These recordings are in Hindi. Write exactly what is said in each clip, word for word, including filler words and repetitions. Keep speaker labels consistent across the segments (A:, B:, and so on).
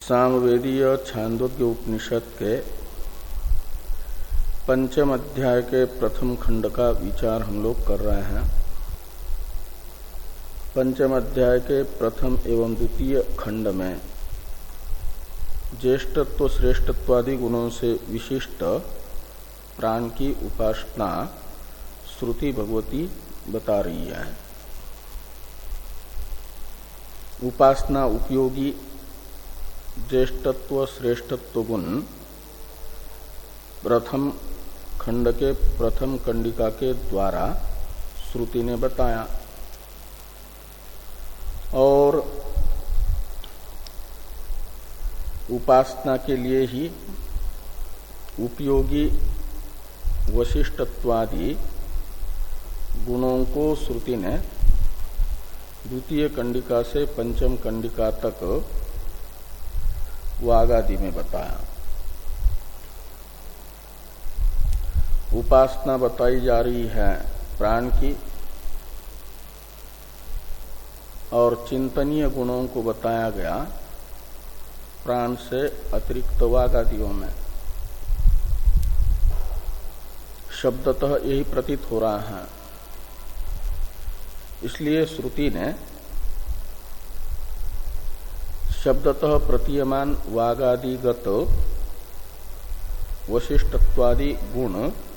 A: सामवेदीय छांदोग्य उपनिषद के पंचम अध्याय के प्रथम खंड का विचार हम लोग कर रहे हैं। पंचम अध्याय के प्रथम एवं द्वितीय खंड में ज्येष्ठत्व श्रेष्ठत्वादि गुणों से विशिष्ट प्राण की उपासना श्रुति भगवती बता रही है। उपासना उपयोगी ज्येष्ठत्व श्रेष्ठत्व गुण प्रथम खंड के प्रथम कंडिका के द्वारा श्रुति ने बताया और उपासना के लिए ही उपयोगी वशिष्ठत्वादि गुणों को श्रुति ने द्वितीय कंडिका से पंचम कंडिका तक वागादि में बताया। उपासना बताई जा रही है प्राण की और चिंतनीय गुणों को बताया गया प्राण से अतिरिक्त वागादियों में। शब्दतः यही प्रतीत हो रहा है। इसलिए श्रुति ने शब्दतः प्रतीयमान वागादिगत वशिष्ठत्वादि गुण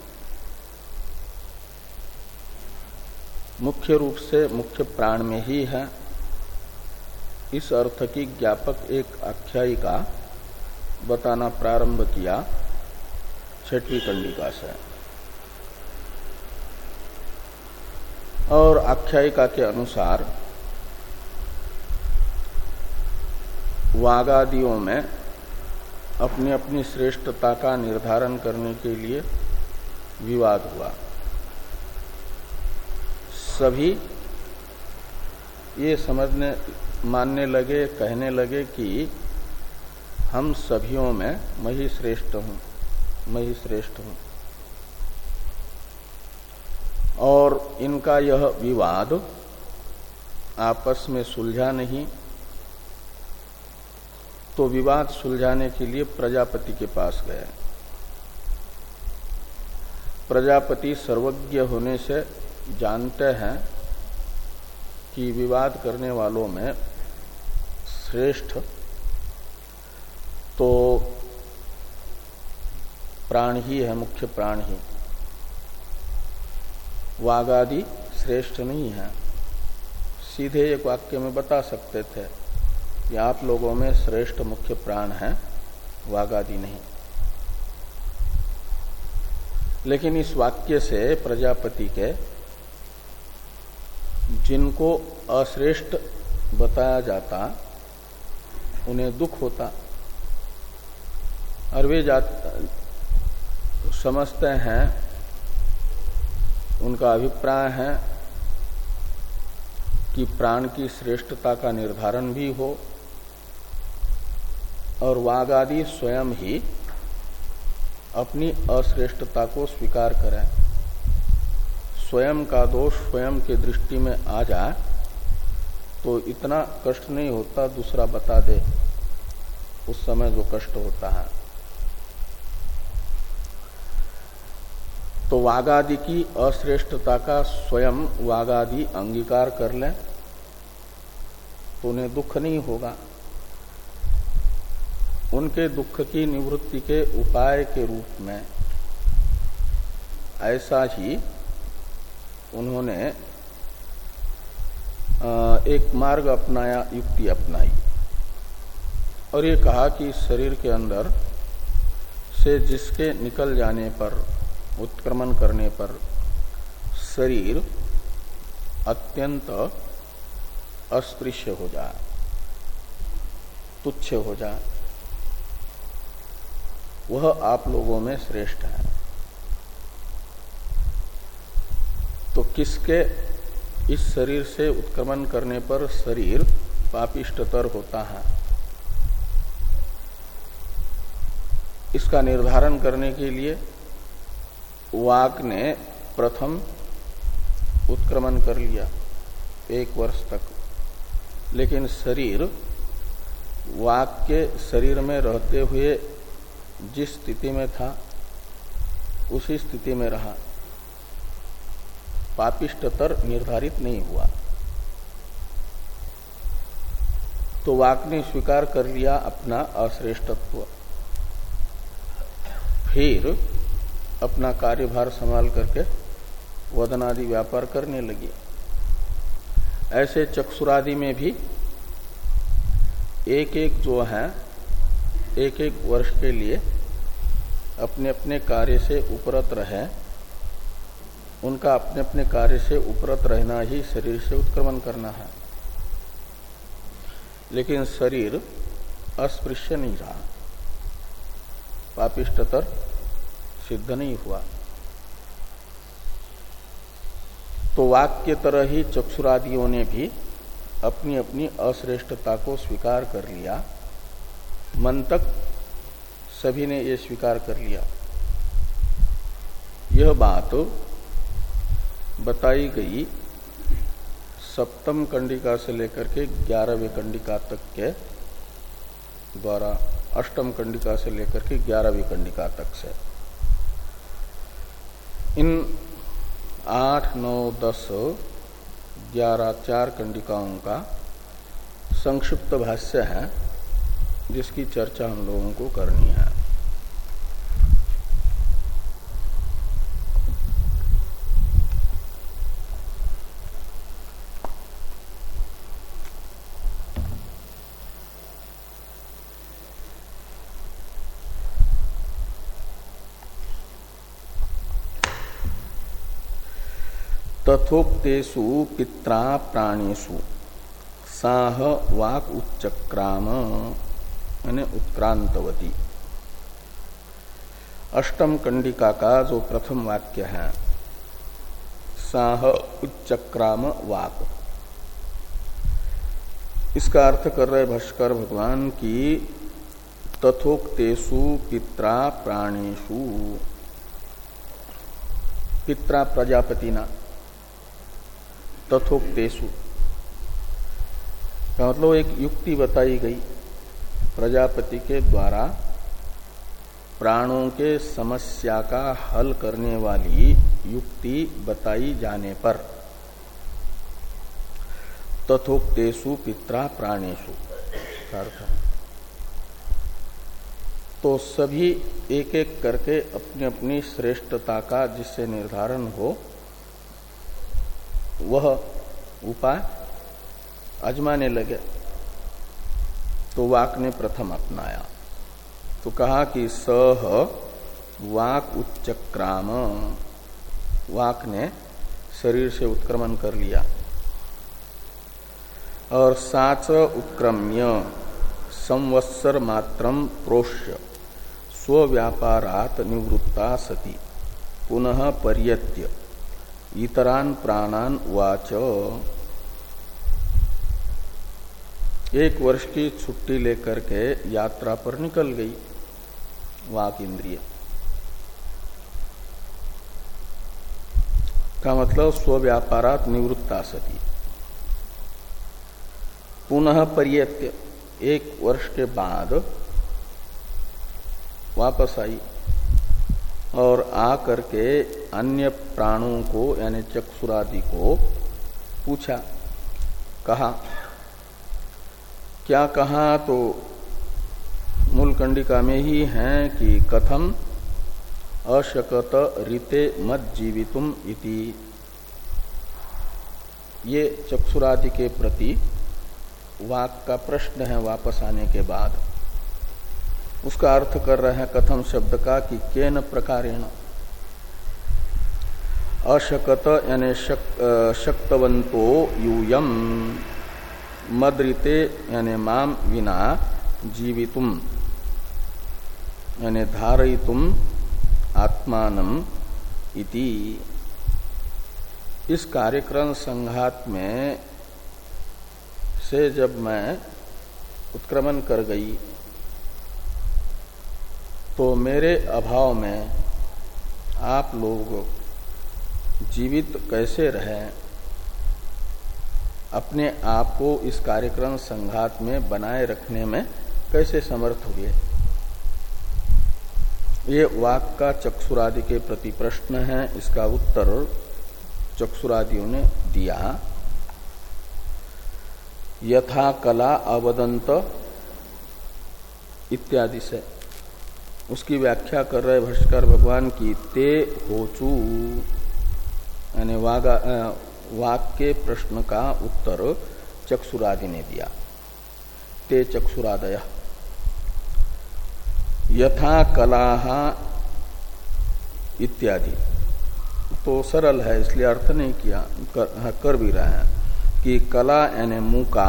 A: मुख्य रूप से मुख्य प्राण में ही है, इस अर्थ की ज्ञापक एक आख्यायिका बताना प्रारंभ किया छठवीं कंडिका से। और आख्यायिका के अनुसार वागादियों में अपनी अपनी श्रेष्ठता का निर्धारण करने के लिए विवाद हुआ। सभी ये समझने मानने लगे, कहने लगे कि हम सभियों में मैं ही श्रेष्ठ हूं, मैं ही श्रेष्ठ हूं। और इनका यह विवाद आपस में सुलझा नहीं, तो विवाद सुलझाने के लिए प्रजापति के पास गए। प्रजापति सर्वज्ञ होने से जानते हैं कि विवाद करने वालों में श्रेष्ठ तो प्राण ही है, मुख्य प्राण ही। वागादि श्रेष्ठ नहीं है। सीधे एक वाक्य में बता सकते थे कि आप लोगों में श्रेष्ठ मुख्य प्राण है, वागादि नहीं। लेकिन इस वाक्य से प्रजापति के जिनको अश्रेष्ठ बताया जाता उन्हें दुख होता और वे समझते हैं, उनका अभिप्राय है कि प्राण की श्रेष्ठता का निर्धारण भी हो और वागादि स्वयं ही अपनी अश्रेष्ठता को स्वीकार करें। स्वयं का दोष स्वयं के दृष्टि में आ जाए तो इतना कष्ट नहीं होता, दूसरा बता दे उस समय जो कष्ट होता है। तो वागादि की अश्रेष्ठता का स्वयं वागादि अंगीकार कर लें तो उन्हें दुख नहीं होगा। उनके दुख की निवृत्ति के उपाय के रूप में ऐसा ही उन्होंने एक मार्ग अपनाया, युक्ति अपनाई और ये कहा कि इस शरीर के अंदर से जिसके निकल जाने पर, उत्क्रमण करने पर शरीर अत्यंत अस्पृश्य हो जाए, तुच्छ हो जाए, वह आप लोगों में श्रेष्ठ है। तो किसके इस शरीर से उत्क्रमण करने पर शरीर पापिष्टतर होता है, इसका निर्धारण करने के लिए वाक ने प्रथम उत्क्रमण कर लिया एक वर्ष तक, लेकिन शरीर वाक्य शरीर में रहते हुए जिस स्थिति में था उसी स्थिति में रहा, पापिष्टतर निर्धारित नहीं हुआ। तो वाक ने स्वीकार कर लिया अपना अश्रेष्ठत्व, फिर अपना कार्यभार संभाल करके वदनादि व्यापार करने लगी। ऐसे चक्षुरादि में भी एक एक जो है एक एक वर्ष के लिए अपने अपने कार्य से उपरत रहे, उनका अपने अपने कार्य से उपरत रहना ही शरीर से उत्क्रमण करना है। लेकिन शरीर अस्पृश्य नहीं रहा, पापिष्टतर सिद्ध नहीं हुआ। तो वाक्य तरह ही चक्षुरादियों ने भी अपनी अपनी अश्रेष्ठता को स्वीकार कर लिया, मन तक सभी ने ये स्वीकार कर लिया। यह बात बताई गई सप्तम कंडिका से लेकर के ग्यारहवें कंडिका तक के द्वारा, अष्टम कंडिका से लेकर के ग्यारहवीं कंडिका तक से। इन आठ नौ दस ग्यारह चार कंडिकाओं का संक्षिप्त भाष्य है, जिसकी चर्चा हम लोगों को करनी है। तथोक्तेषु पित्रा प्राणेषु साह वाक उच्चक्राम यानी उत्क्रांतवती। अष्टम कंडिका का जो प्रथम वाक्य है, साह उच्चक्राम वाक, इसका अर्थ कर रहे भाष्कर भगवान की तथोक्तेषु पित्रा प्राणेषु, पित्रा प्रजापतिना, तथोक्तेषु का मतलब एक युक्ति बताई गई प्रजापति के द्वारा प्राणों के समस्या का हल करने वाली युक्ति बताई जाने पर तथोक्तेषु पित्रा प्राणेषु का अर्थ है। तो सभी एक एक करके अपनी अपनी श्रेष्ठता का जिससे निर्धारण हो वह उपाय आजमाने लगे। तो वाक ने प्रथम अपनाया, तो कहा कि सह वाक उच्चक्राम, वाक ने शरीर से उत्क्रमण कर लिया और साच उत्क्रम्य संवत्सर मात्रम प्रोष्य स्वव्यापारात निवृत्ता सती पुनः पर्यत्य इतरान प्राणान वाच। एक वर्ष की छुट्टी लेकर के यात्रा पर निकल गई वाक इंद्रिय का मतलब स्वव्यापारात निवृत्ता सती, पुनः पर्यत्य एक वर्ष के बाद वापस आई और आ करके अन्य प्राणों को यानी चक्षुरादि को पूछा, कहा। क्या कहा? तो मूल कंडिका में ही है कि कथम अशकत रीते मत जीवितुम इति। ये चक्षुरादि के प्रति वाक का प्रश्न है वापस आने के बाद। उसका अर्थ कर रहे हैं कथम शब्द का कि केन प्रकारेण, अशकत यानी शक, शक्तवंतो यूयम मद्रिते यानी माम विना जीवितुम यानी धारयितुम आत्मानम इति। इस कार्यक्रम संघात में से जब मैं उत्क्रमण कर गई तो मेरे अभाव में आप लोग जीवित कैसे रहें, अपने आप को इस कार्यक्रम संघात में बनाए रखने में कैसे समर्थ हुए? ये वाक का चक्षुरादि के प्रति प्रश्न है। इसका उत्तर चक्षुरादियों ने दिया। यथा कला अवदंत इत्यादि से उसकी व्याख्या कर रहे भाष्यकार भगवान की। ते होचू यानी वाक के प्रश्न का उत्तर चक्षुरादि ने दिया। ते चक्षुरादय यथा कलाह इत्यादि तो सरल है, इसलिए अर्थ नहीं किया, कर, कर भी रहे हैं कि कला यानी मुका,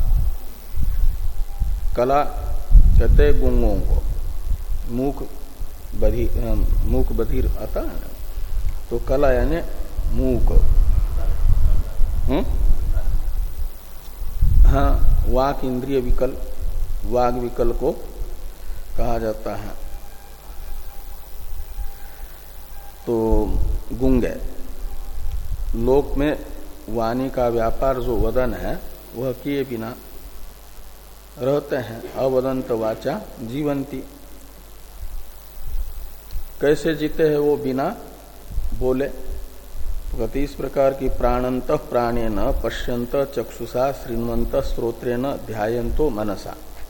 A: कला कहते गुंगों को, मुख बधिर, मुख बधिर आता है ना, तो कला यानी मूक। हम्म हाँ, वाक इंद्रिय विकल, वाग विकल को कहा जाता है। तो गुंगे लोक में वाणी का व्यापार जो वदन है वह किए बिना रहते हैं। अवदंत वाचा जीवंती, कैसे जीते हैं वो बिना बोले? तो कहते इस प्रकार की प्राणंत प्राणेन पश्यंत चक्षुषा श्रृण्वंत श्रोत्रेण ध्यायन्तो मनसा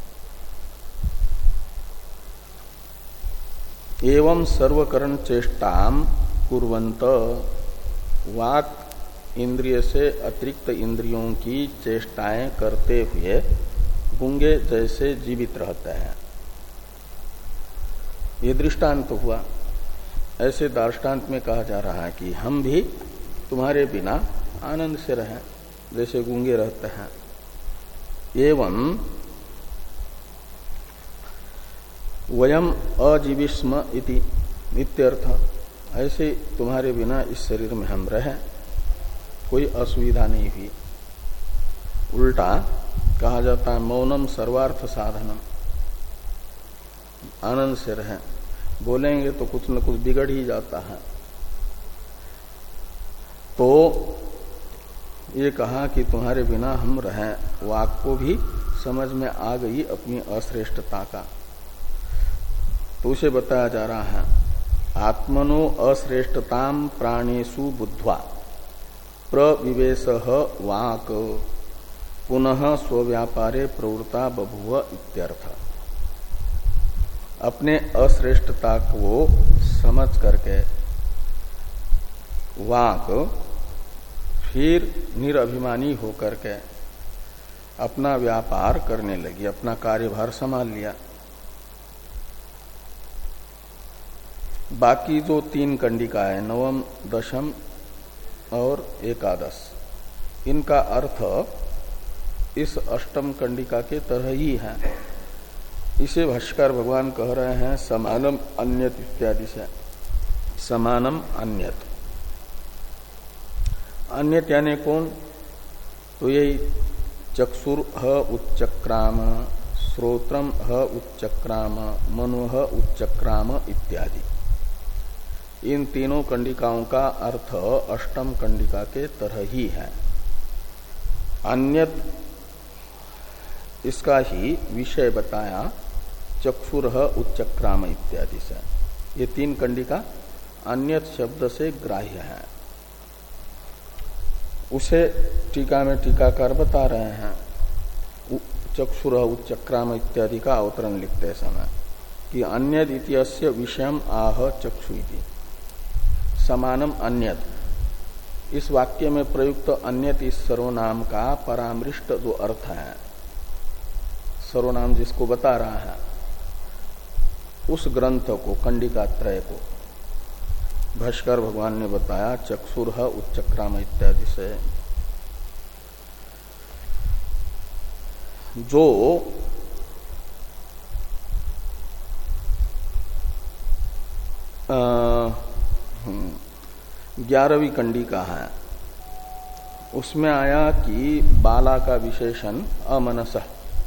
A: एवं सर्वकरण चेष्टाम कुर्वंत, वाक इंद्रिय से अतिरिक्त इंद्रियों की चेष्टाएं करते हुए गूंगे जैसे जीवित रहते हैं। ये दृष्टांत हुआ। ऐसे दार्ष्टान्त में कहा जा रहा है कि हम भी तुम्हारे बिना आनंद से रहें जैसे गूंगे रहते हैं। एवं वयम अजीविष्म इति नित्यर्थ, ऐसे तुम्हारे बिना इस शरीर में हम रहें, कोई असुविधा नहीं हुई। उल्टा कहा जाता है मौनम सर्वार्थ साधनम, आनंद से रहें। बोलेंगे तो कुछ न कुछ बिगड़ ही जाता है। तो ये कहा कि तुम्हारे बिना हम रहें, वाक को भी समझ में आ गई अपनी अश्रेष्ठता का। तो उसे बताया जा रहा है आत्मनो अश्रेष्ठताम प्राणेषु बुद्ध्वा प्रविवेशः वाक पुनः स्वव्यापारे प्रवृत्ता बभुव इत्यर्थ। अपने अश्रेष्ठता को समझ करके वाक फिर निरभिमानी होकर के अपना व्यापार करने लगी, अपना कार्यभार संभाल लिया। बाकी जो तीन कंडिका है, नवम दशम और एकादश, इनका अर्थ इस अष्टम कंडिका के तरह ही है। इसे भाष्यकार भगवान कह रहे हैं समानम अन्यत इत्यादि से। समानम अन्यत, अन्यत यानी कौन? तो यही चक्षुर ह उच्चक्राम, श्रोत्रम ह उच्चक्राम, मनो ह उच्चक्राम इत्यादि। इन तीनों कंडिकाओं का अर्थ अष्टम कंडिका के तरह ही है। अन्यत इसका ही विषय बताया चक्षुर उच्चक्राम इत्यादि से। ये तीन कंडिका अन्यत शब्द से ग्राह्य है। उसे टीका में टीकाकार बता रहे हैं चक्षुर उच्चक्राम इत्यादि का अवतरण लिखते समय कि अन्यद इत्यस्य विषयम आह चक्षु इति समानम अन्यद। इस वाक्य में प्रयुक्त अन्यत इस सर्वनाम का परामृष्ट जो अर्थ है, सर्वनाम जिसको बता रहा है, उस ग्रंथ को, कंडिका त्रय को भाष्कर भगवान ने बताया चक्षुर उच्चक्राम इत्यादि से। जो ग्यारहवीं कंडिका है उसमें आया कि बाला का विशेषण अमनस,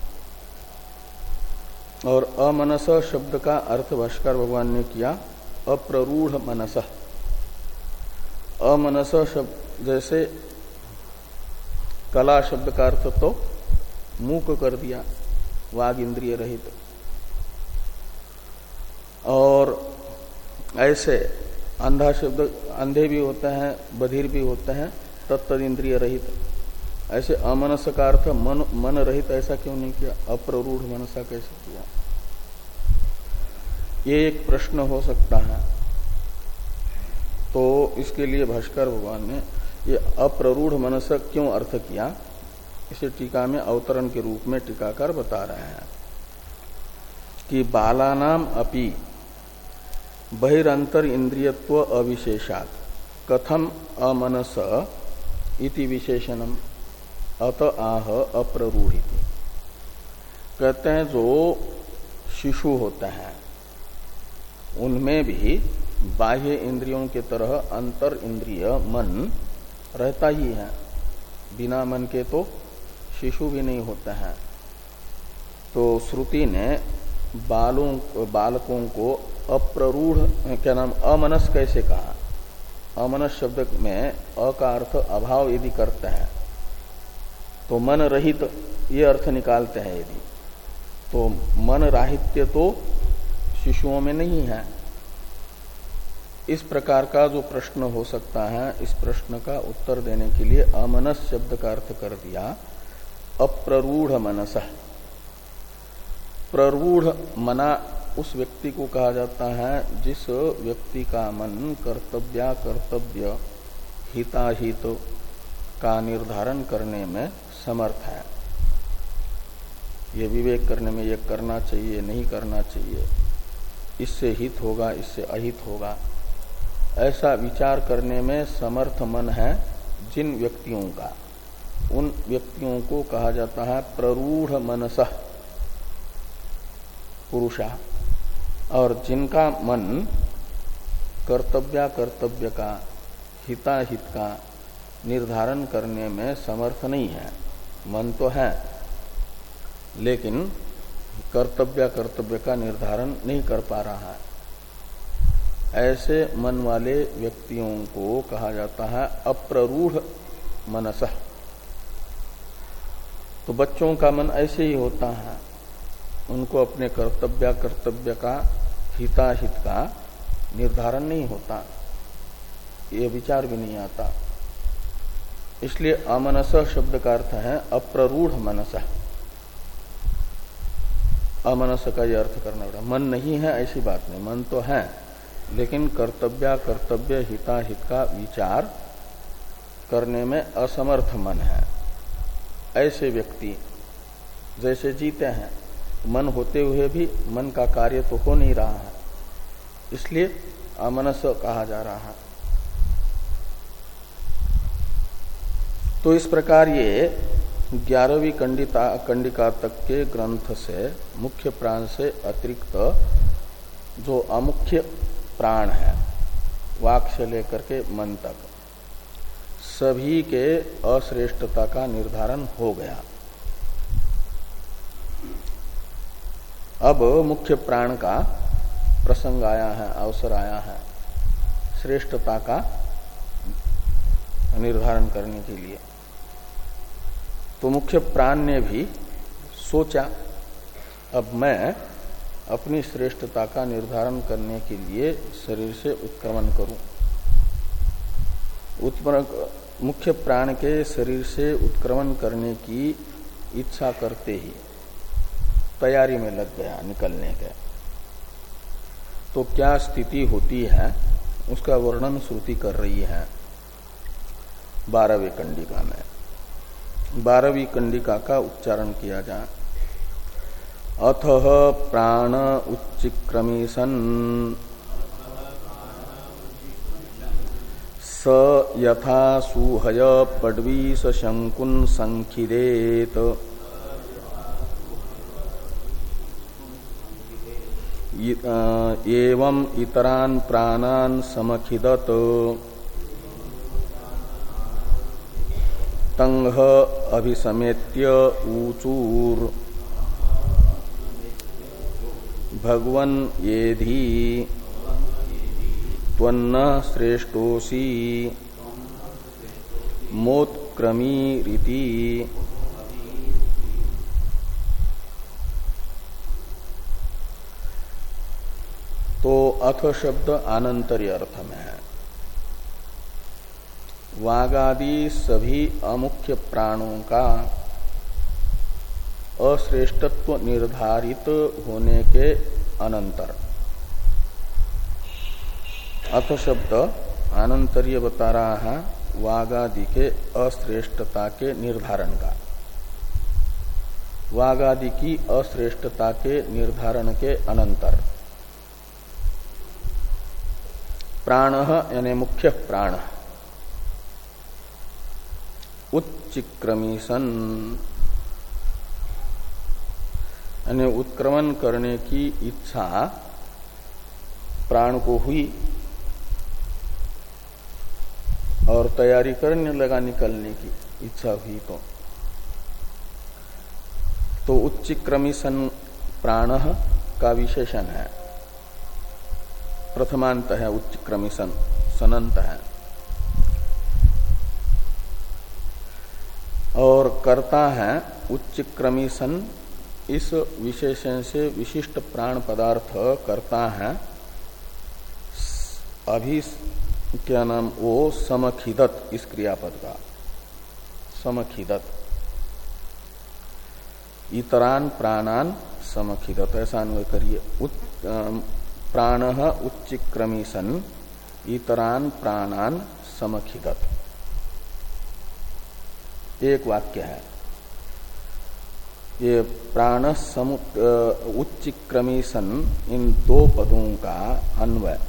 A: और अमनस शब्द का अर्थ भाष्कर भगवान ने किया अप्ररूढ़ मनस। अमनस शब्द जैसे कला शब्द का अर्थ तो मूक कर दिया, वाग इंद्रिय रहित। ऐसे अंधा शब्द अंधे भी होते हैं, बधिर भी होते हैं, तत्तद इंद्रिय रहित। ऐसे अमनस का अर्थ मन मन रहित ऐसा क्यों नहीं किया, अप्ररूढ़ मनसा कैसे किया? ये एक प्रश्न हो सकता है। तो इसके लिए भाष्कर भगवान ने ये अप्ररूढ़ मनस क्यों अर्थ किया, इसे टीका में अवतरण के रूप में टीकाकार बता रहे हैं कि बालानाम अपि बहिरंतर इंद्रियत्व अविशेषात कथम अमनस इति विशेषणम अत आह अप्ररूढ़िति। कहते हैं जो शिशु होते हैं उनमें भी बाह्य इंद्रियों के तरह अंतर इंद्रिय मन रहता ही है। बिना मन के तो शिशु भी नहीं होते हैं। तो श्रुति ने बालों बालकों को अप्ररूढ़ क्या नाम अमनस कैसे कहा? अमनस शब्द में अ का अर्थ अभाव यदि करते हैं तो मन रहित ये अर्थ निकालते हैं यदि, तो मन राहित्य तो शिशुओं में नहीं है। इस प्रकार का जो प्रश्न हो सकता है, इस प्रश्न का उत्तर देने के लिए अमनस शब्द का अर्थ कर दिया अप्ररूढ़ मनस। प्ररूढ़ मना उस व्यक्ति को कहा जाता है जिस व्यक्ति का मन कर्तव्या कर्तव्य हिताहित का निर्धारण करने में समर्थ है। ये विवेक करने में, ये करना चाहिए नहीं करना चाहिए, इससे हित होगा इससे अहित होगा, ऐसा विचार करने में समर्थ मन है जिन व्यक्तियों का, उन व्यक्तियों को कहा जाता है प्ररूढ़ मनसः पुरुषा। और जिनका मन कर्तव्या कर्तव्य का हिताहित का निर्धारण करने में समर्थ नहीं है, मन तो है लेकिन कर्तव्य कर्तव्य का निर्धारण नहीं कर पा रहा है, ऐसे मन वाले व्यक्तियों को कहा जाता है अप्ररूढ़ मनसः। तो बच्चों का मन ऐसे ही होता है, उनको अपने कर्तव्य कर्तव्य का हिताहित का निर्धारण नहीं होता, ये विचार भी नहीं आता। इसलिए अमनस शब्द का अर्थ है अप्ररूढ़ मनसः। अमनस का यह अर्थ करना पड़ा, मन नहीं है ऐसी बात नहीं, मन तो है लेकिन कर्तव्य कर्तव्य हिताहित का विचार करने में असमर्थ मन है। ऐसे व्यक्ति जैसे जीते हैं, मन होते हुए भी मन का कार्य तो हो नहीं रहा है, इसलिए अमनस कहा जा रहा है। तो इस प्रकार ये ग्यारहवीं कंडिता कंडिका तक के ग्रंथ से मुख्य प्राण से अतिरिक्त जो अमुख्य प्राण है, वाक से लेकर के मन तक, सभी के अश्रेष्ठता का निर्धारण हो गया। अब मुख्य प्राण का प्रसंग आया है, अवसर आया है श्रेष्ठता का निर्धारण करने के लिए। तो मुख्य प्राण ने भी सोचा अब मैं अपनी श्रेष्ठता का निर्धारण करने के लिए शरीर से उत्क्रमण करूं। उत्क्रमण मुख्य प्राण के शरीर से उत्क्रमण करने की इच्छा करते ही तैयारी में लग गया निकलने के। तो क्या स्थिति होती है उसका वर्णन श्रुति कर रही है बारहवीं कंडिका में। बारहवीं कंडिका का उच्चारण किया जाए। अथः प्राण उच्चिक्रमीशन स यथा सुहय पड्वीस शंकुन संखिदेत एवं इतरान प्राणान समखिदत तंग अभिसमेत्य ऊचूर भगवन येधि त्वन्न श्रेष्ठोसी मोत्क्रमी रीति। तो अथ शब्द आनंतर्य अर्थ में है। वागादि सभी अमुख्य प्राणों का अश्रेष्ठत्व निर्धारित होने के अनंतर, अथ शब्द आनंतर्य बता रहा है वागादि के अश्रेष्ठता के निर्धारण का। वागादि की अश्रेष्ठता के निर्धारण के अनंतर प्राण यानी मुख्य प्राण उच्चिक्रमीसन यानी उत्क्रमण करने की इच्छा प्राण को हुई और तैयारी करने लगा निकलने की इच्छा हुई तो तो उच्चिक्रमीसन प्राण का विशेषण है, प्रथमांत है उच्चिक्रमीसन, सनंत है। और कर्ता है उच्चिक्रमीसन, इस विशेषण से विशिष्ट प्राण पदार्थ कर्ता है अभी क्या नाम वो समखिदत, इस क्रियापद का समखिदत, इतरान प्राणान समखिदत, ऐसा अन्वय करिए। प्राण उच्चिक्रमीसन इतरान प्राणान समखिदत, एक वाक्य है ये। प्राण सम उच्चिक्रमीसन इन दो पदों का अन्वय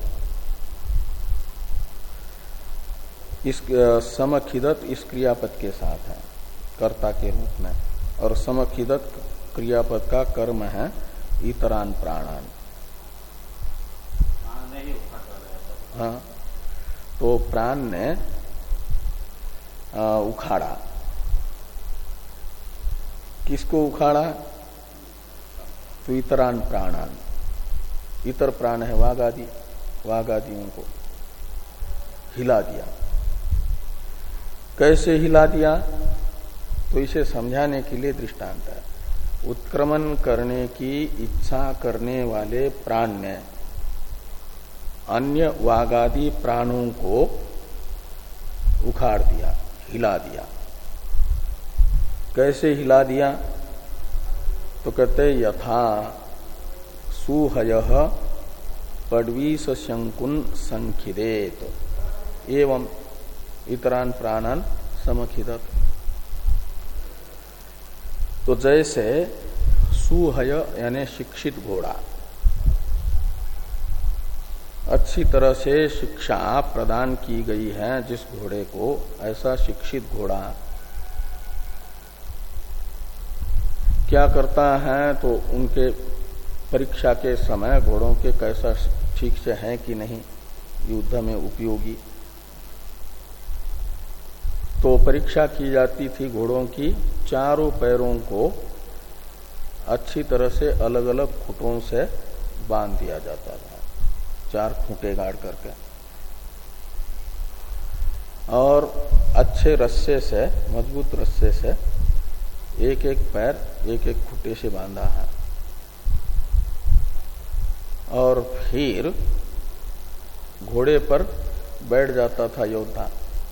A: इस समखिदत इस क्रियापद के साथ है कर्ता के रूप में, और समखिदत क्रियापद का कर्म है इतरान प्राणान। हाँ, तो प्राण ने आ, उखाड़ा, किसको उखाड़ा? तो इतरान प्राणान, इतर प्राण है वाघ आदि, वाघ आदियों को हिला दिया। कैसे हिला दिया? तो इसे समझाने के लिए दृष्टांत है। उत्क्रमण करने की इच्छा करने वाले प्राण ने अन्य वागादि प्राणों को उखाड़ दिया, हिला दिया। कैसे हिला दिया? तो कहते यथा सुहयः पड्वीस शंकुन संखिदेत एवं इतरान प्राणान समखिदत। तो जैसे सुहय यानी शिक्षित घोड़ा, अच्छी तरह से शिक्षा प्रदान की गई है जिस घोड़े को, ऐसा शिक्षित घोड़ा क्या करता है? तो उनके परीक्षा के समय घोड़ों के कैसा ठीक से है कि नहीं युद्ध में उपयोगी, तो परीक्षा की जाती थी घोड़ों की। चारों पैरों को अच्छी तरह से अलग अलग खूंटों से बांध दिया जाता था, चार खूंटे गाड़ करके, और अच्छे रस्से से, मजबूत रस्से से एक एक पैर एक एक खूंटे से बांधा है। और फिर घोड़े पर बैठ जाता था योद्धा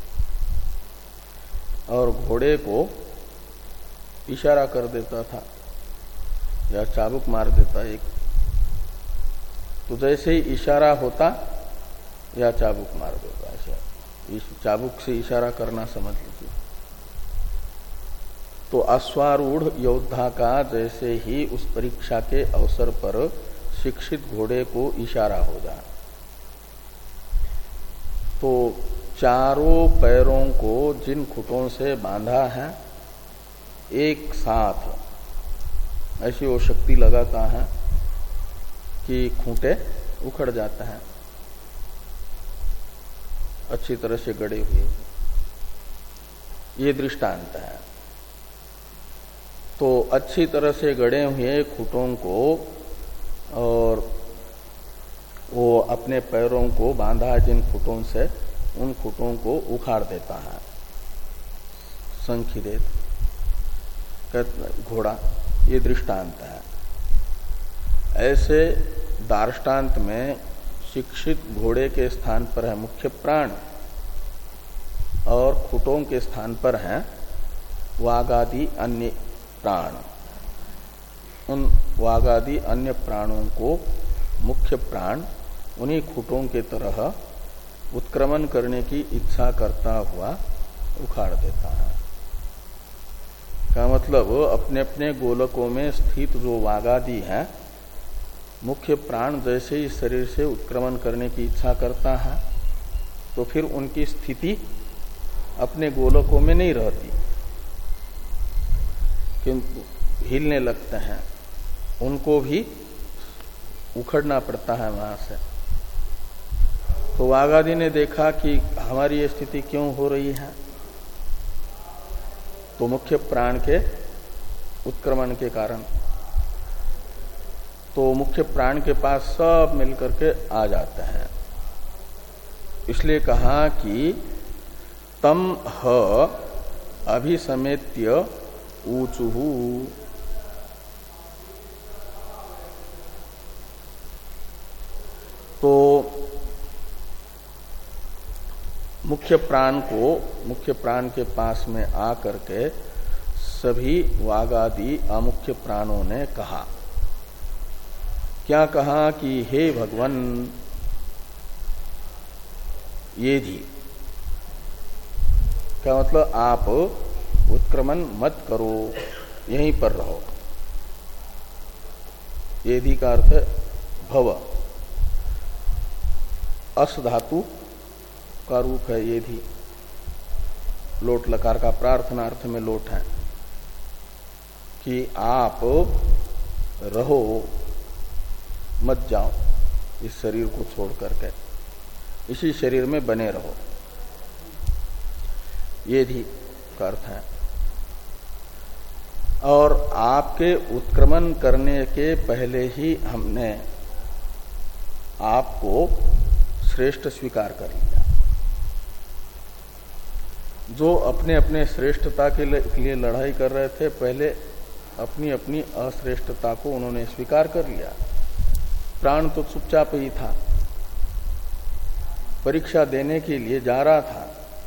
A: और घोड़े को इशारा कर देता था या चाबुक मार देता एक। तो जैसे ही इशारा होता या चाबुक मार देता, ऐसा इस चाबुक से इशारा करना समझ लीजिए। तो अश्वारूढ़ योद्धा का जैसे ही उस परीक्षा के अवसर पर शिक्षित घोड़े को इशारा हो जाए तो चारों पैरों को जिन खूंटों से बांधा है एक साथ ऐसी वो शक्ति लगाता है कि खूंटे उखड़ जाते हैं, अच्छी तरह से गड़े हुए। ये दृष्टांत है। तो अच्छी तरह से गड़े हुए खूंटों को और वो अपने पैरों को बांधा जिन खूंटों से, उन खूंटों को उखाड़ देता है। संखिदेत घोड़ा, ये दृष्टांत है। ऐसे दार्ष्टान्त में शिक्षित घोड़े के स्थान पर है मुख्य प्राण और खुटों के स्थान पर है वागादि अन्य प्राण। उन वागादि अन्य प्राणों को मुख्य प्राण उन्हीं खुटों के तरह उत्क्रमण करने की इच्छा करता हुआ उखाड़ देता है। का मतलब अपने अपने गोलकों में स्थित जो वागादि है, मुख्य प्राण जैसे ही शरीर से उत्क्रमण करने की इच्छा करता है तो फिर उनकी स्थिति अपने गोलकों में नहीं रहती, किंतु हिलने लगते हैं, उनको भी उखड़ना पड़ता है वहां से। तो वागादि ने देखा कि हमारी ये स्थिति क्यों हो रही है, तो मुख्य प्राण के उत्क्रमण के कारण। तो मुख्य प्राण के पास सब मिलकर के आ जाते हैं। इसलिए कहा कि तम ह अभिसमेत्य ऊचुहु, तो मुख्य प्राण को मुख्य प्राण के पास में आ करके सभी वागादि अमुख्य प्राणों ने कहा, क्या कहा कि हे भगवन ये धी, क्या मतलब आप उत्क्रमण मत करो, यहीं पर रहो। ये धी का अर्थ भव, अस धातु का रूप है ये धी, लोट लकार का प्रार्थनार्थ में लोट है कि आप रहो, मत जाओ इस शरीर को छोड़ करके, इसी शरीर में बने रहो, ये धी का अर्थ है। और आपके उत्क्रमण करने के पहले ही हमने आपको श्रेष्ठ स्वीकार कर लिया। जो अपने अपने श्रेष्ठता के लिए लड़ाई कर रहे थे, पहले अपनी अपनी अश्रेष्ठता को उन्होंने स्वीकार कर लिया। प्राण तो चुपचाप ही था, परीक्षा देने के लिए जा रहा था,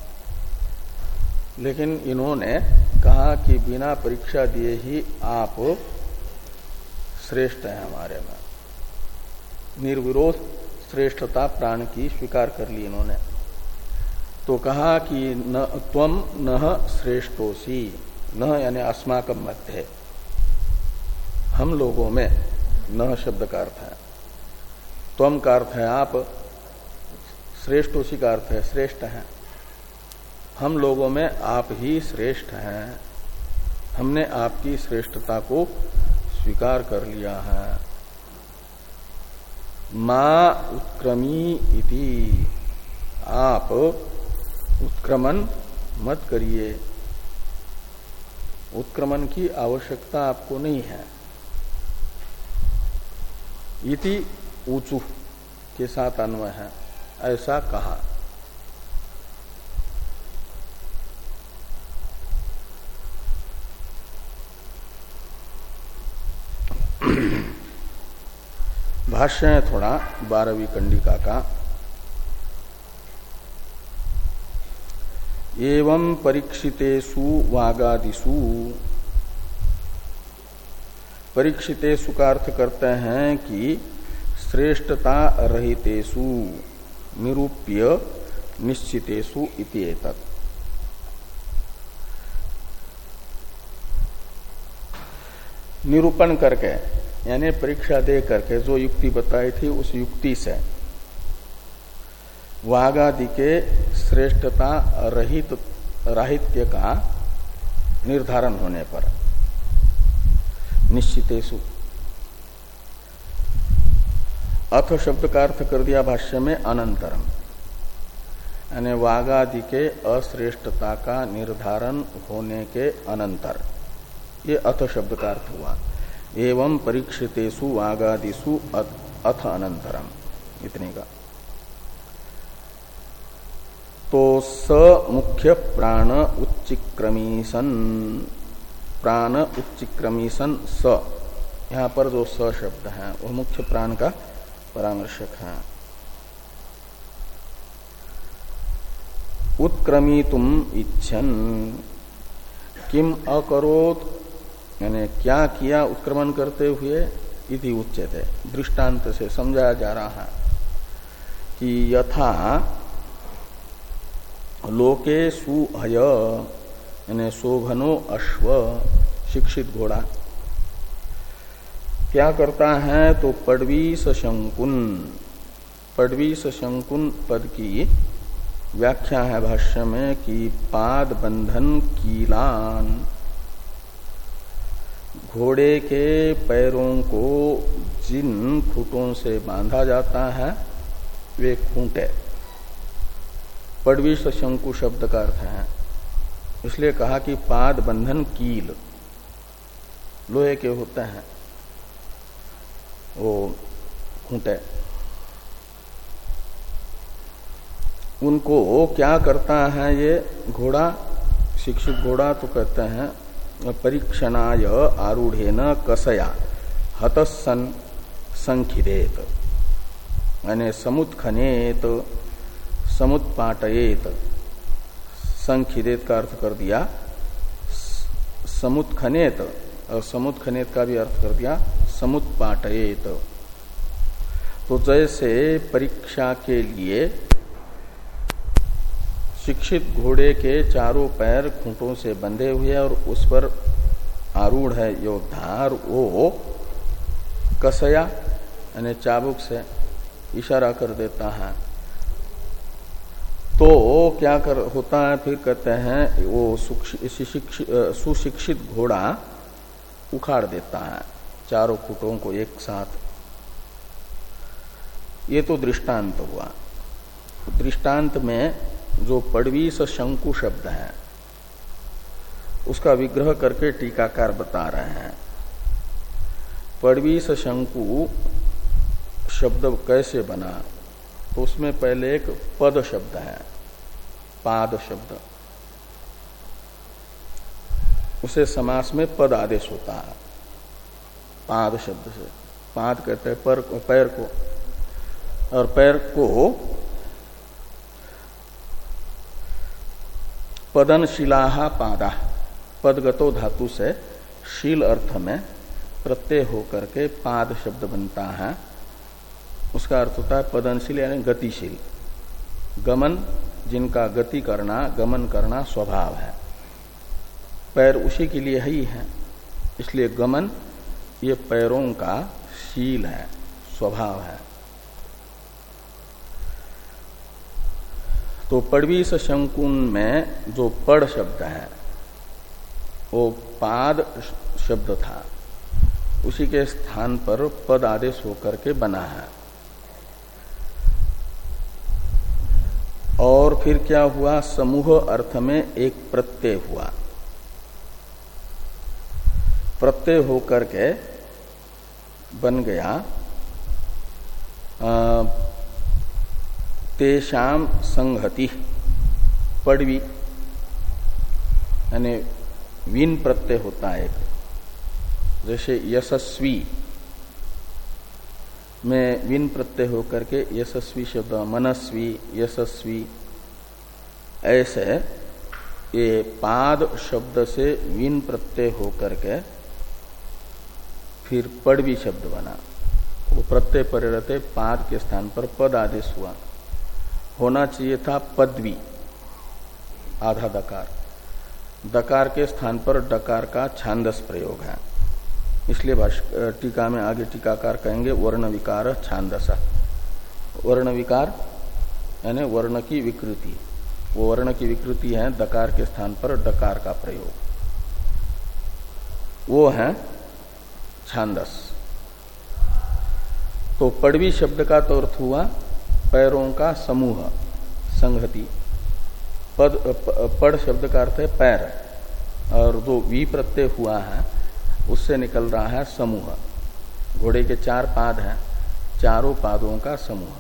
A: लेकिन इन्होंने कहा कि बिना परीक्षा दिए ही आप श्रेष्ठ हैं हमारे में। निर्विरोध श्रेष्ठता प्राण की स्वीकार कर ली इन्होंने। तो कहा कि न त्वम नह श्रेष्ठोसी, न यानी अस्माकं मध्य, हम लोगों में, न शब्द का अर्थ है, त्वम का अर्थ है आप, श्रेष्ठोसी का अर्थ है श्रेष्ठ हैं, हम लोगों में आप ही श्रेष्ठ हैं, हमने आपकी श्रेष्ठता को स्वीकार कर लिया है। मा उत्क्रमी इति, आप उत्क्रमण मत करिए, उत्क्रमण की आवश्यकता आपको नहीं है। इति ऊचु के साथ अन्वय है, ऐसा कहा। भाष्य है थोड़ा बारहवीं कंडिका का। एवं परीक्षितेषु वागादिषु, परीक्षितेषु का अर्थ करते हैं कि श्रेष्ठता रहितेषु निरूप्य निश्चितेषु इति एतत्। निरूपण करके यानी परीक्षा दे करके जो युक्ति बताई थी, उस युक्ति से वागादि के श्रेष्ठता रहित राहित्य का निर्धारण होने पर, निश्चितेषु, अथ शब्द का अर्थ कर दिया भाष्य में अनंतरम, यानी वागादि के अश्रेष्ठता का निर्धारण होने के अनंतर, ये अथ शब्द का अर्थ हुआ। एवं परीक्षितेषु वागादिषु अथ अनंतरम, इतने का। तो स मुख्य प्राण उच्चिक्रमीसन, प्राण उच्चिक्रमीसन स, यहाँ पर जो स शब्द है वह मुख्य प्राण का परामर्शक है। उत्क्रमीतुम इच्छन किम अकरोत, यानी क्या किया उत्क्रमण करते हुए, इति उच्यते, दृष्टांत से समझाया जा रहा है कि यथा लोके सुहय, यानी शोभनो अश्व, शिक्षित घोड़ा क्या करता है, तो पडवी सशंकुन, पडवी सशंकुन पद की व्याख्या है भाष्य में कि पाद बंधन कीलान, घोड़े के पैरों को जिन खूंटों से बांधा जाता है वे खूंटे, पडवी सशंकु शब्द का अर्थ है। इसलिए कहा कि पाद बंधन कील लोहे के होते हैं वो खूंटे, उनको क्या करता है ये घोड़ा, शिक्षित घोड़ा, तो कहते हैं परीक्षणाय आरूढ़ेन कसया हतसन संखिदेत, यानी समुत्खनेत समुत्पाटयेत, संखिदेत का अर्थ कर दिया समुत्खनेत, और समुत्खनेत का भी अर्थ कर दिया समुत्पाटयेत। तो जैसे परीक्षा के लिए शिक्षित घोड़े के चारों पैर खूंटों से बंधे हुए और उस पर आरूढ़ है योद्धा, वो कसया यानी चाबुक से इशारा कर देता है, तो क्या कर होता है, फिर कहते हैं वो सुशिक्षित घोड़ा उखाड़ देता है चारों खूंटों को एक साथ। ये तो दृष्टांत हुआ। दृष्टांत में जो पडवी शंकु शब्द है उसका विग्रह करके टीकाकार बता रहे हैं। पडवी शंकु शब्द कैसे बना, तो उसमें पहले एक पद शब्द है, पाद शब्द, उसे समास में पद आदेश होता है पाद शब्द से। पाद कहते हैं पर पैर को, और पैर को पदन शिलाहा पादा, पदगतो धातु से शील अर्थ में प्रत्यय होकर के पाद शब्द बनता है। उसका अर्थ होता है पदनशील यानी गतिशील, गमन, जिनका गति करना गमन करना स्वभाव है। पैर उसी के लिए ही है, इसलिए गमन ये पैरों का शील है, स्वभाव है। तो पडवी शंकुन में जो पड़ शब्द है वो पाद शब्द था, उसी के स्थान पर पद आदेश होकर के बना है। और फिर क्या हुआ, समूह अर्थ में एक प्रत्यय हुआ, प्रत्यय होकर के बन गया आ, तेषाम संहति, पडवी यानी विन प्रत्यय होता है एक, जैसे यशस्वी में विन प्रत्यय होकर के यशस्वी शब्द, मनस्वी, यशस्वी, ऐसे ये पाद शब्द से विन प्रत्यय होकर के फिर पडवी शब्द बना। वो प्रत्यय परे रहते पाद के स्थान पर पद आदेश हुआ। होना चाहिए था पदवी, आधा दकार, दकार के स्थान पर डकार का छांदस प्रयोग है, इसलिए टीका में आगे टीकाकार कहेंगे वर्ण विकार छांदस। वर्ण विकार यानी वर्ण की विकृति, वो वर्ण की विकृति है दकार के स्थान पर डकार का प्रयोग, वो है छांदस। तो पडवी शब्द का तो अर्थ हुआ पैरों का समूह, संहति। पद पड़ शब्द का अर्थ है पैर, और जो वी प्रत्यय हुआ है उससे निकल रहा है समूह। घोड़े के चार पाद हैं, चारों पादों का समूह,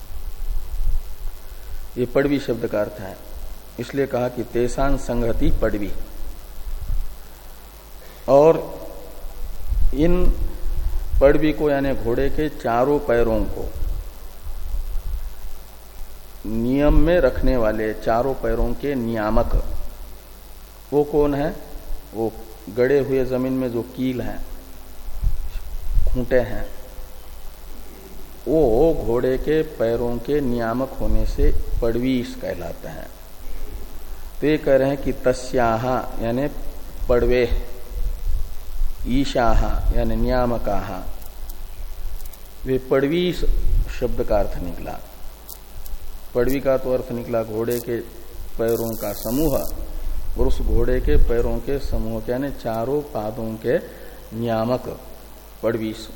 A: ये पडवी शब्द का अर्थ है। इसलिए कहा कि तेसान संगति पडवी। और इन पडवी को यानी घोड़े के चारों पैरों को नियम में रखने वाले चारों पैरों के नियामक वो कौन है? वो गड़े हुए जमीन में जो कील हैं, खूंटे हैं, वो घोड़े के पैरों के नियामक होने से पड़वीस कहलाते हैं। तो ये कह रहे हैं कि तस्याहा यानी पड़वे, ईशाहा यानी नियामकाहा, वे पड़वीस शब्द का अर्थ निकला। पड़वी का तो अर्थ निकला घोड़े के पैरों का समूह, और उस घोड़े के पैरों के समूह के यानी चारों पादों के नियामक पड़वीस।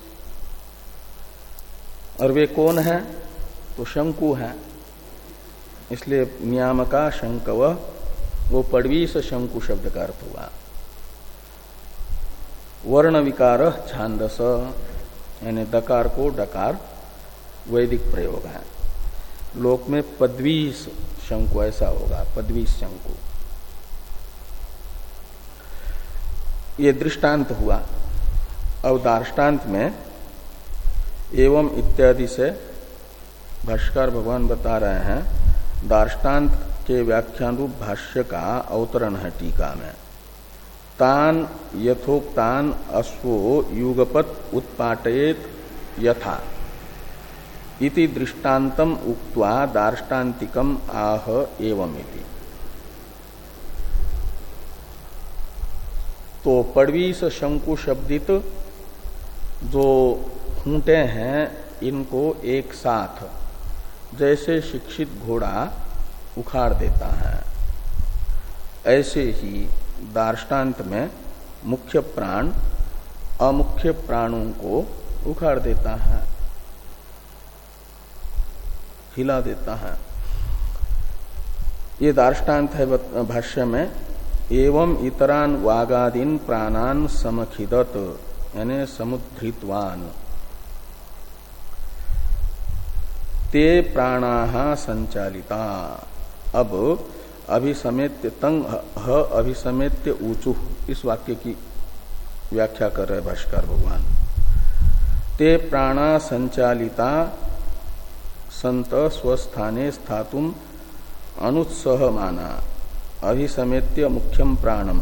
A: और वे कौन है? तो शंकु है, इसलिए नियामका शंकव, वो पड़वीस शंकु शब्द का अर्थ हुआ। वर्ण विकार छांदस यानी दकार को डकार वैदिक प्रयोग है। लोक में पद्वीस शंकु ऐसा होगा, पद्वीस शंकु। ये दृष्टांत हुआ। अब दार्ष्टान्त में एवं इत्यादि से भाष्यकार भगवान बता रहे हैं, दार्ष्टान्त के व्याख्यान रूप भाष्य का अवतरण है टीका में। तान यथोक्तान अश्वो युगपत उत्पाटयेत यथा इति दृष्टान्तम उक्त्वा दार्ष्टान्तिकम आह एवमिति। तो पड़वीस शंकु शब्दित जो खूंटे हैं, इनको एक साथ जैसे शिक्षित घोड़ा उखाड़ देता है, ऐसे ही दार्ष्टान्त में मुख्य प्राण अमुख्य प्राणों को उखाड़ देता है, हिला देता है। ये दार्ष्टान्त है भाष्य में। एवं इतरान वागादीन प्राणान समखिदत यानी समुद्धृतवान ते प्राणाः संचालिता। अब अभिसमेत्य तंग ह अभिसमेत्य ऊचु, इस वाक्य की व्याख्या कर रहे भाष्कर भगवान। ते प्राणा संचालिता संत स्वस्थाने स्थातुम अनुत्सह माना अभिसमेत्य मुख्यम प्राणम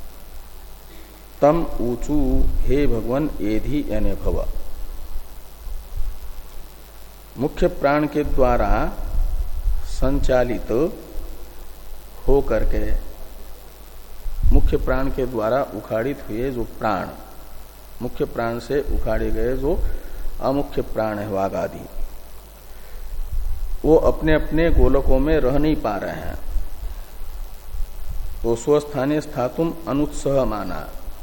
A: तम ऊचु हे भगवन एधि यानी भव। मुख्य प्राण के द्वारा संचालित हो करके, मुख्य प्राण के द्वारा उखाड़ित हुए जो प्राण, मुख्य प्राण से उखाड़े गए जो अमुख्य प्राण है वाघ आदि, वो अपने अपने गोलकों में रह नहीं पा रहे हैं। तो स्वस्थाने स्थातुम अनुत्सह माना,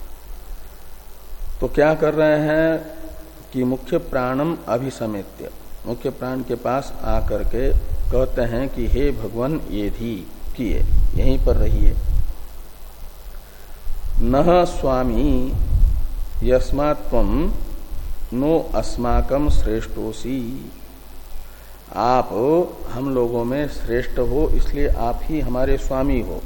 A: तो क्या कर रहे हैं कि मुख्य प्राणम अभिसमेत्य, मुख्य प्राण के पास आकर के कहते हैं कि हे भगवान ये भी किए, यहीं पर रहिए। नह स्वामी यस्मात्वम नो अस्माकम श्रेष्ठोसी, आप हम लोगों में श्रेष्ठ हो, इसलिए आप ही हमारे स्वामी हो।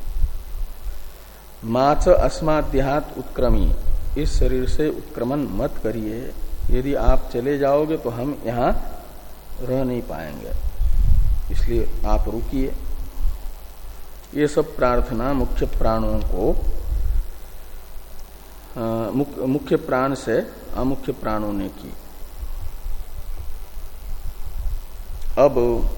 A: माच अस्माद्यात उत्क्रमी, इस शरीर से उत्क्रमण मत करिए, यदि आप चले जाओगे तो हम यहाँ रह नहीं पाएंगे, इसलिए आप रुकिए। ये सब प्रार्थना मुख्य प्राणों को आ, मुख, मुख्य प्राण से अमुख्य प्राणों ने की। अब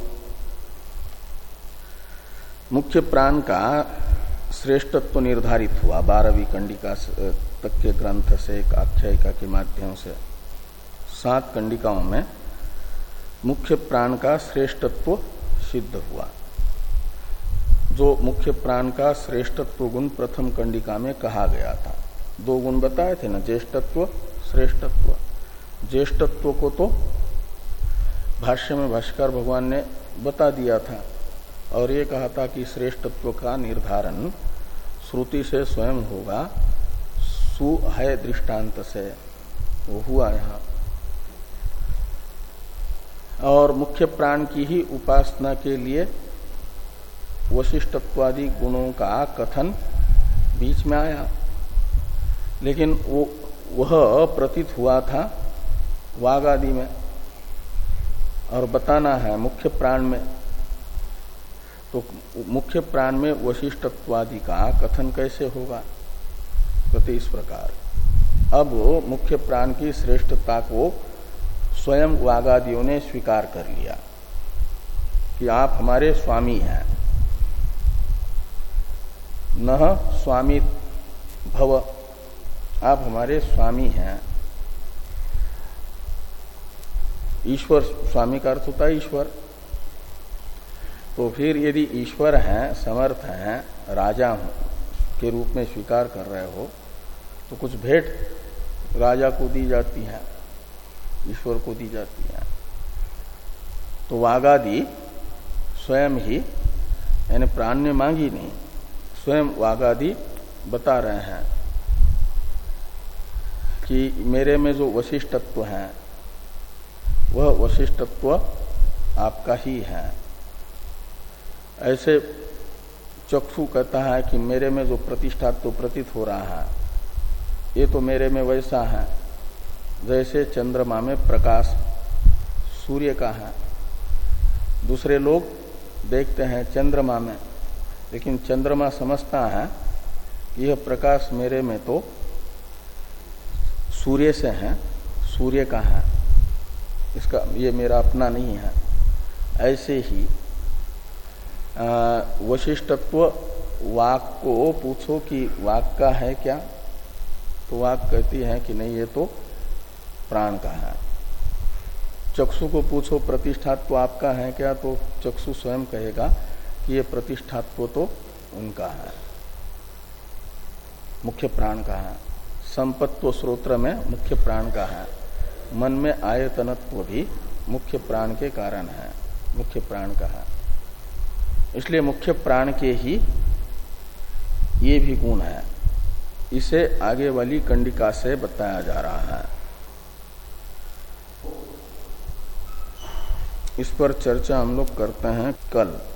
A: मुख्य प्राण का श्रेष्ठत्व निर्धारित हुआ बारहवीं कंडिका तक के ग्रंथ से, एक आख्यायिका के माध्यम से। सात कंडिकाओं में मुख्य प्राण का श्रेष्ठत्व सिद्ध हुआ। जो मुख्य प्राण का श्रेष्ठत्व गुण प्रथम कंडिका में कहा गया था, दो गुण बताए थे ना, ज्येष्ठत्व श्रेष्ठत्व। ज्येष्ठत्व को तो भाष्य में भाष्कर भगवान ने बता दिया था, और ये कहा था कि श्रेष्ठत्व का निर्धारण श्रुति से स्वयं होगा, सु है दृष्टांत से, वो हुआ यहाँ। और मुख्य प्राण की ही उपासना के लिए वशिष्ठत्वादि गुणों का कथन बीच में आया, लेकिन वो वह प्रतीत हुआ था वाघ आदि में, और बताना है मुख्य प्राण में, तो मुख्य प्राण में वशिष्ठत्वादि का कथन कैसे होगा? कहते इस प्रकार, अब मुख्य प्राण की श्रेष्ठता को स्वयं वागादियों ने स्वीकार कर लिया कि आप हमारे स्वामी हैं। नह स्वामी भव, आप हमारे स्वामी हैं। ईश्वर, स्वामी का अर्थ होता है ईश्वर। तो फिर यदि ईश्वर हैं, समर्थ हैं, राजा के रूप में स्वीकार कर रहे हो तो कुछ भेंट राजा को दी जाती है, ईश्वर को दी जाती है। तो वागादि स्वयं ही, यानी प्राण ने मांगी नहीं, स्वयं वागादि बता रहे हैं कि मेरे में जो वशिष्ठत्व है वह वशिष्ठत्व आपका ही है। ऐसे चक्षु कहता है कि मेरे में जो प्रतिष्ठात्व प्रतीत हो रहा है ये तो मेरे में वैसा है जैसे चंद्रमा में प्रकाश सूर्य का है। दूसरे लोग देखते हैं चंद्रमा में, लेकिन चंद्रमा समझता है यह प्रकाश मेरे में तो सूर्य से है, सूर्य का है, इसका ये मेरा अपना नहीं है। ऐसे ही वशिष्ठत्व वाक को पूछो कि वाक का है क्या, तो वाक कहती है कि नहीं ये तो प्राण का है। चक्षु को पूछो प्रतिष्ठात्व आपका है क्या, तो चक्षु स्वयं कहेगा कि ये प्रतिष्ठात्व तो उनका है, मुख्य प्राण का है। संपत्व श्रोत्र में मुख्य प्राण का है। मन में आयतनत्व भी मुख्य प्राण के कारण है, मुख्य प्राण का है। इसलिए मुख्य प्राण के ही ये भी गुण है। इसे आगे वाली कंडिका से बताया जा रहा है। इस पर चर्चा हम लोग करते हैं कल।